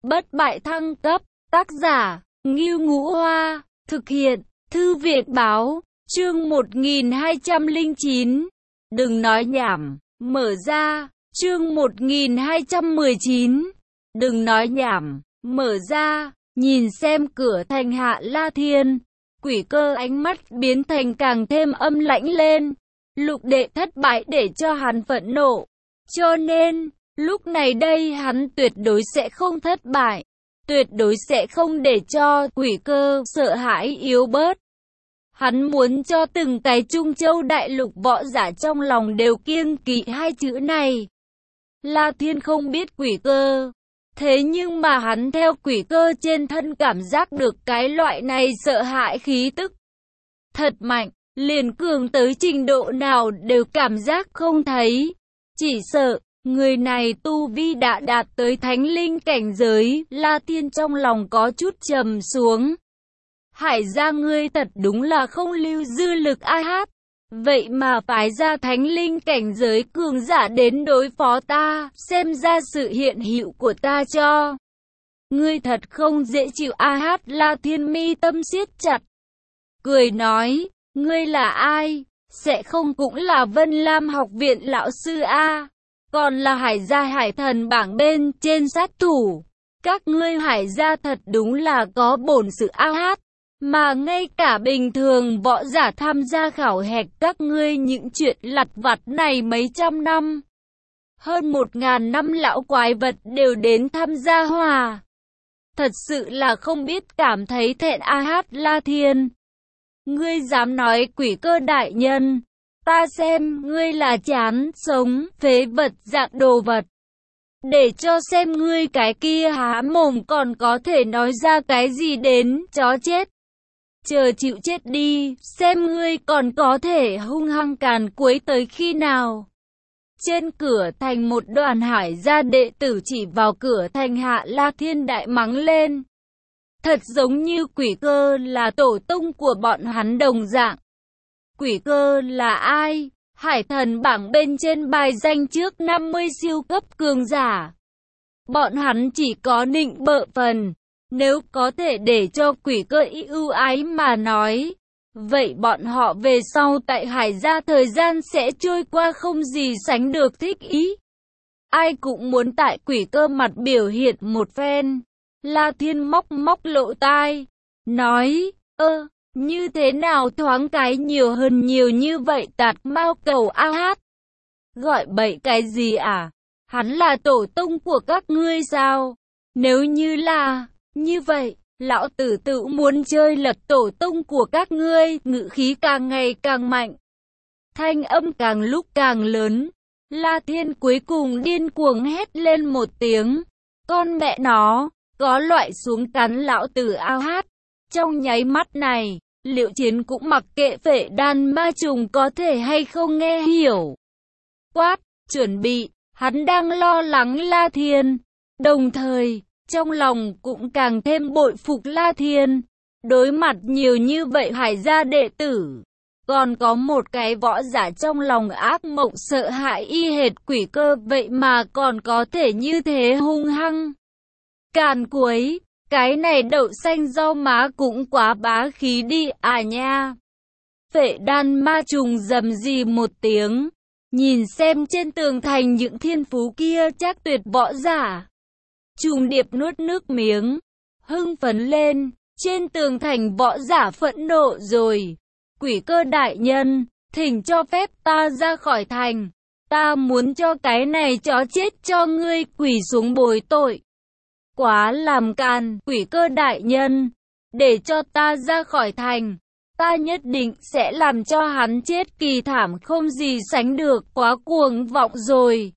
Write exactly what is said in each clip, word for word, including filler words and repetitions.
bất bại thăng cấp, tác giả, Ngưu Ngũ Hoa, thực hiện, Thư viện Báo, chương một nghìn hai trăm lẻ chín. Đừng nói nhảm, mở ra, chương một nghìn hai trăm mười chín. Đừng nói nhảm, mở ra, nhìn xem cửa thành Hạ La Thiên. Quỷ Cơ ánh mắt biến thành càng thêm âm lãnh lên. Lục đệ thất bại để cho hắn phẫn nộ. Cho nên, lúc này đây hắn tuyệt đối sẽ không thất bại. Tuyệt đối sẽ không để cho Quỷ Cơ sợ hãi yếu bớt. Hắn muốn cho từng cái Trung Châu đại lục võ giả trong lòng đều kiêng kỵ hai chữ này. La Thiên không biết Quỷ Cơ. Thế nhưng mà hắn theo Quỷ Cơ trên thân cảm giác được cái loại này sợ hãi khí tức. Thật mạnh, liền cường tới trình độ nào đều cảm giác không thấy. Chỉ sợ, người này tu vi đã đạt tới thánh linh cảnh giới, La Thiên trong lòng có chút trầm xuống. Hải gia ngươi thật đúng là không lưu dư lực ai hát. Vậy mà phái ra thánh linh cảnh giới cường giả đến đối phó ta, xem ra sự hiện hữu của ta cho. Ngươi thật không dễ chịu a hát. La Thiên mi tâm siết chặt. Cười nói, ngươi là ai? Sẽ không cũng là Vân Lam học viện lão sư a? Còn là Hải gia hải thần bảng bên trên sát thủ. Các ngươi Hải gia thật đúng là có bổn sự a hát. Mà ngay cả bình thường võ giả tham gia khảo hạch các ngươi những chuyện lặt vặt này mấy trăm năm. Hơn một ngàn năm lão quái vật đều đến tham gia hòa. Thật sự là không biết cảm thấy thẹn a hát. La Thiên. Ngươi dám nói Quỷ Cơ đại nhân. Ta xem ngươi là chán sống phế vật dạng đồ vật. Để cho xem ngươi cái kia há mồm còn có thể nói ra cái gì đến chó chết. Chờ chịu chết đi, xem ngươi còn có thể hung hăng càn quấy tới khi nào. Trên cửa thành một đoàn Hải gia đệ tử chỉ vào cửa thành Hạ La Thiên đại mắng lên. Thật giống như Quỷ Cơ là tổ tông của bọn hắn đồng dạng. Quỷ Cơ là ai? Hải thần bảng bên trên bài danh trước năm mươi siêu cấp cường giả. Bọn hắn chỉ có nịnh bợ phần. Nếu có thể để cho Quỷ Cơ ưu ái mà nói, vậy bọn họ về sau tại Hải gia thời gian sẽ trôi qua không gì sánh được thích ý. Ai cũng muốn tại Quỷ Cơ mặt biểu hiện một phen. La Thiên móc móc lỗ tai, nói, ơ, như thế nào thoáng cái nhiều hơn nhiều như vậy tạt mao cầu a hát. Gọi bậy cái gì à? Hắn là tổ tông của các ngươi sao? Nếu như là... Như vậy, lão tử tự muốn chơi lật tổ tông của các ngươi, ngữ khí càng ngày càng mạnh. Thanh âm càng lúc càng lớn. La Thiên cuối cùng điên cuồng hét lên một tiếng. Con mẹ nó, có loại xuống cắn lão tử ao hát. Trong nháy mắt này, Liệu Chiến cũng mặc kệ Phệ Đan Ma Trùng có thể hay không nghe hiểu. Quát, chuẩn bị, hắn đang lo lắng La Thiên. Đồng thời, trong lòng cũng càng thêm bội phục La Thiên. Đối mặt nhiều như vậy Hải gia đệ tử, còn có một cái võ giả trong lòng ác mộng sợ hãi y hệt Quỷ Cơ, vậy mà còn có thể như thế hung hăng. Càn quấy, cái này đậu xanh rau má cũng quá bá khí đi à nha. Phệ Đan Ma Trùng rầm rì một tiếng, nhìn xem trên tường thành những thiên phú kia chắc tuyệt võ giả. Trùng Điệp nuốt nước miếng, hưng phấn lên, trên tường thành võ giả phẫn nộ rồi. Quỷ Cơ đại nhân, thỉnh cho phép ta ra khỏi thành. Ta muốn cho cái này chó chết cho ngươi quỳ xuống bồi tội. Quá làm càn, Quỷ Cơ đại nhân, để cho ta ra khỏi thành. Ta nhất định sẽ làm cho hắn chết kỳ thảm không gì sánh được, quá cuồng vọng rồi.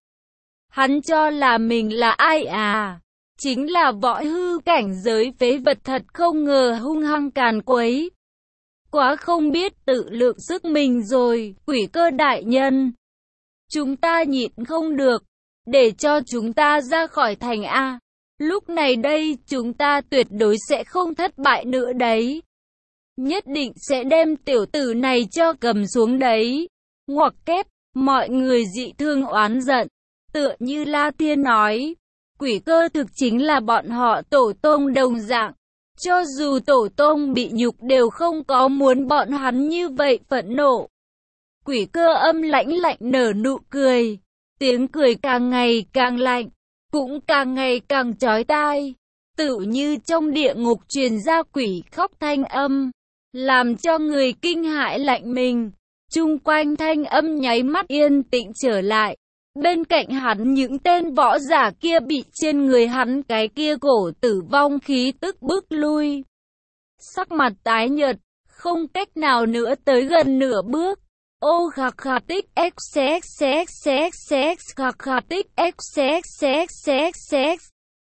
Hắn cho là mình là ai à? Chính là võ hư cảnh giới phế vật, thật không ngờ hung hăng càn quấy. Quá không biết tự lượng sức mình rồi, Quỷ Cơ đại nhân. Chúng ta nhịn không được, để cho chúng ta ra khỏi thành A. Lúc này đây chúng ta tuyệt đối sẽ không thất bại nữa đấy. Nhất định sẽ đem tiểu tử này cho cầm xuống đấy. Ngoặc kép, mọi người dị thương oán giận. Tựa như La Thiên nói, Quỷ cơ thực chính là bọn họ tổ tông đồng dạng. Cho dù tổ tông bị nhục đều không có muốn bọn hắn như vậy phẫn nộ. Quỷ cơ âm lãnh lạnh nở nụ cười. Tiếng cười càng ngày càng lạnh, cũng càng ngày càng chói tai. Tựu như trong địa ngục truyền ra quỷ khóc thanh âm, làm cho người kinh hãi lạnh mình. Chung quanh thanh âm nháy mắt yên tĩnh trở lại. Bên cạnh hắn những tên võ giả kia bị trên người hắn cái kia cổ tử vong khí tức bước lui. Sắc mặt tái nhợt, không cách nào nữa tới gần nửa bước. Ô khạc khạc tích x x x x x khạc khạc tích x x x x x.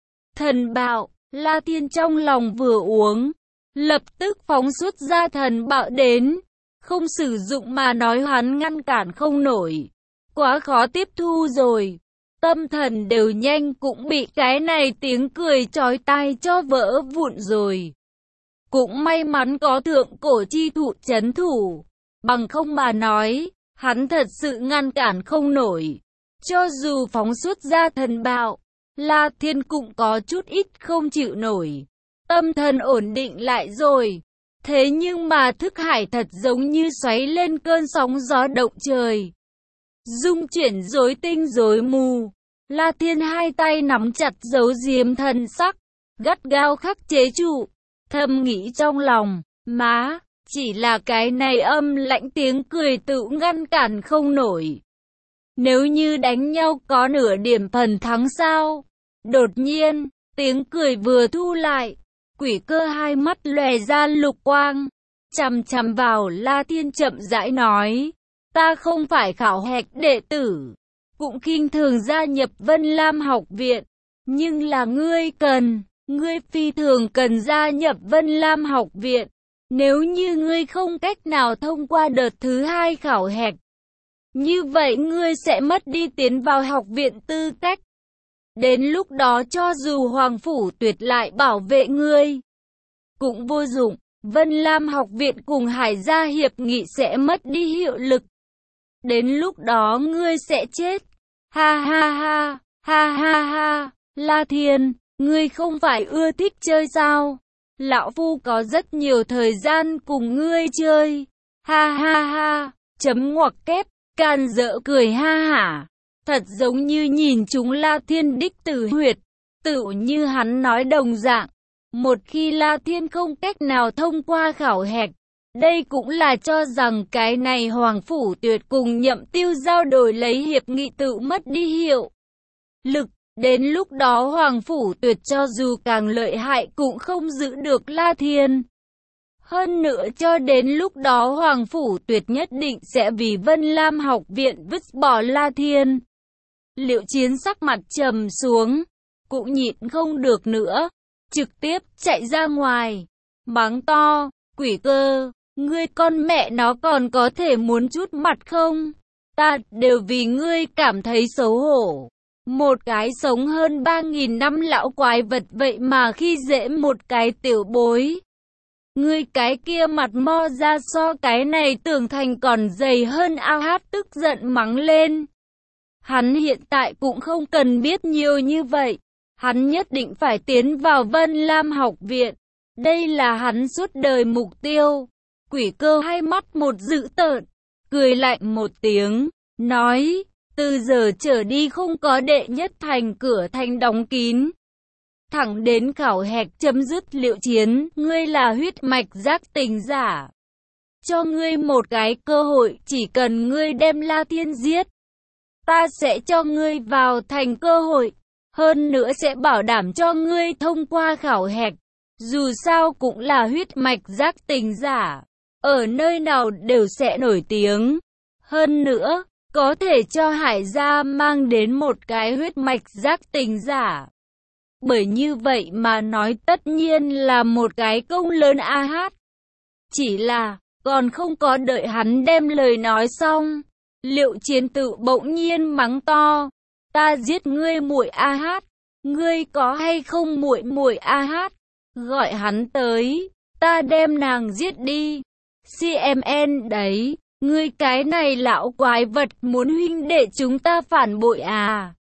Thần bạo, La Thiên trong lòng vừa uống, lập tức phóng xuất ra thần bạo đến. Không sử dụng mà nói hắn ngăn cản không nổi. Quá khó tiếp thu rồi. Tâm thần đều nhanh cũng bị cái này tiếng cười chói tai cho vỡ vụn rồi. Cũng may mắn có thượng cổ chi thụ chấn thủ. Bằng không mà nói, hắn thật sự ngăn cản không nổi. Cho dù phóng xuất ra thần bạo, La Thiên cũng có chút ít không chịu nổi. Tâm thần ổn định lại rồi. Thế nhưng mà thức hải thật giống như xoáy lên cơn sóng gió động trời. Dung chuyển rối tinh rối mù. La Thiên hai tay nắm chặt giấu diếm thần sắc, gắt gao khắc chế trụ, thầm nghĩ trong lòng, má, chỉ là cái này âm lãnh tiếng cười tự ngăn cản không nổi. Nếu như đánh nhau có nửa điểm phần thắng sao? Đột nhiên, tiếng cười vừa thu lại, quỷ cơ hai mắt lòe ra lục quang, chằm chằm vào La Thiên chậm rãi nói. Ta không phải khảo hạch đệ tử, cũng khinh thường gia nhập Vân Lam học viện, nhưng là ngươi cần, ngươi phi thường cần gia nhập Vân Lam học viện. Nếu như ngươi không cách nào thông qua đợt thứ hai khảo hạch, như vậy ngươi sẽ mất đi tiến vào học viện tư cách. Đến lúc đó cho dù Hoàng Phủ Tuyệt lại bảo vệ ngươi, cũng vô dụng. Vân Lam học viện cùng Hải gia hiệp nghị sẽ mất đi hiệu lực. Đến lúc đó ngươi sẽ chết. Ha ha ha, ha ha ha, La Thiên, ngươi không phải ưa thích chơi sao? Lão Phu có rất nhiều thời gian cùng ngươi chơi. Ha ha ha, chấm ngoặc kép, can dỡ cười ha hả. Thật giống như nhìn chúng La Thiên đích tử huyệt, tự như hắn nói đồng dạng. Một khi La Thiên không cách nào thông qua khảo hạch, đây cũng là cho rằng cái này Hoàng Phủ Tuyệt cùng Nhậm Tiêu giao đổi lấy hiệp nghị tự mất đi hiệu lực. Đến lúc đó Hoàng Phủ Tuyệt cho dù càng lợi hại cũng không giữ được La Thiên. Hơn nữa cho đến lúc đó Hoàng Phủ Tuyệt nhất định sẽ vì Vân Lam học viện vứt bỏ La Thiên. Liệu Chiến sắc mặt trầm xuống, cũng nhịn không được nữa, trực tiếp chạy ra ngoài, mắng to, quỷ cơ, ngươi con mẹ nó còn có thể muốn chút mặt không? Ta đều vì ngươi cảm thấy xấu hổ. Một cái sống hơn ba nghìn năm lão quái vật vậy mà khi dễ một cái tiểu bối. Ngươi cái kia mặt mo ra so cái này tưởng thành còn dày hơn. A Hát tức giận mắng lên. Hắn hiện tại cũng không cần biết nhiều như vậy. Hắn nhất định phải tiến vào Vân Lam học viện. Đây là hắn suốt đời mục tiêu. Quỷ cơ hai mắt một dữ tợn, cười lạnh một tiếng, nói, từ giờ trở đi không có đệ nhất thành cửa thành đóng kín. Thẳng đến khảo hạch chấm dứt. Liệu Chiến, ngươi là huyết mạch giác tình giả. Cho ngươi một cái cơ hội, chỉ cần ngươi đem La Thiên giết, ta sẽ cho ngươi vào thành cơ hội. Hơn nữa sẽ bảo đảm cho ngươi thông qua khảo hạch. Dù sao cũng là huyết mạch giác tình giả, ở nơi nào đều sẽ nổi tiếng. Hơn nữa, có thể cho Hải gia mang đến một cái huyết mạch giác tình giả. Bởi như vậy mà nói tất nhiên là một cái công lớn. A Hát. Chỉ là, còn không có đợi hắn đem lời nói xong, Liệu Chiến tự bỗng nhiên mắng to, ta giết ngươi muội A Hát, ngươi có hay không muội muội A Hát? Gọi hắn tới, ta đem nàng giết đi. xê em en đấy, ngươi cái này lão quái vật muốn huynh đệ chúng ta phản bội à?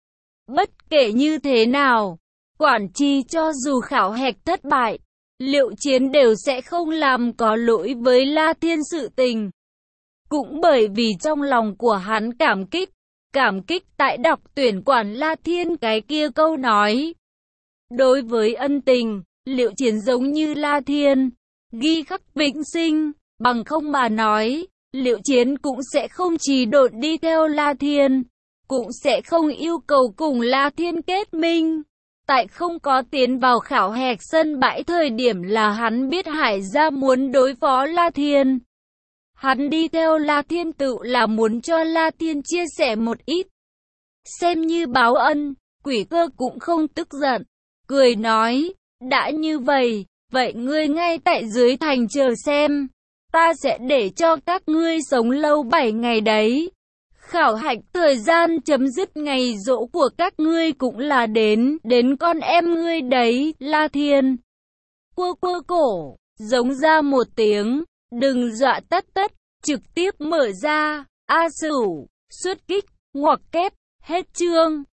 Bất kể như thế nào, quản tri cho dù khảo hạch thất bại, Liệu Chiến đều sẽ không làm có lỗi với La Thiên sự tình. Cũng bởi vì trong lòng của hắn cảm kích, cảm kích tại đọc tuyển quản La Thiên cái kia câu nói. Đối với ân tình, Liệu Chiến giống như La Thiên, ghi khắc vĩnh sinh, bằng không mà nói, Liệu Chiến cũng sẽ không trì độn đi theo La Thiên, cũng sẽ không yêu cầu cùng La Thiên kết minh. Tại không có tiến vào khảo hạch sân bãi thời điểm là hắn biết Hải Gia muốn đối phó La Thiên. Hắn đi theo La Thiên tự là muốn cho La Thiên chia sẻ một ít. Xem như báo ân, Quỷ Cơ cũng không tức giận, cười nói, đã như vậy, vậy ngươi ngay tại dưới thành chờ xem, ta sẽ để cho các ngươi sống lâu bảy ngày đấy. Khảo hạch thời gian chấm dứt ngày giỗ của các ngươi cũng là đến, đến con em ngươi đấy, La Thiên. Cua cua cổ, giống ra một tiếng, đừng dọa tất tất, trực tiếp mở ra, A Sửu, xuất kích, ngoặc kép, hết chương.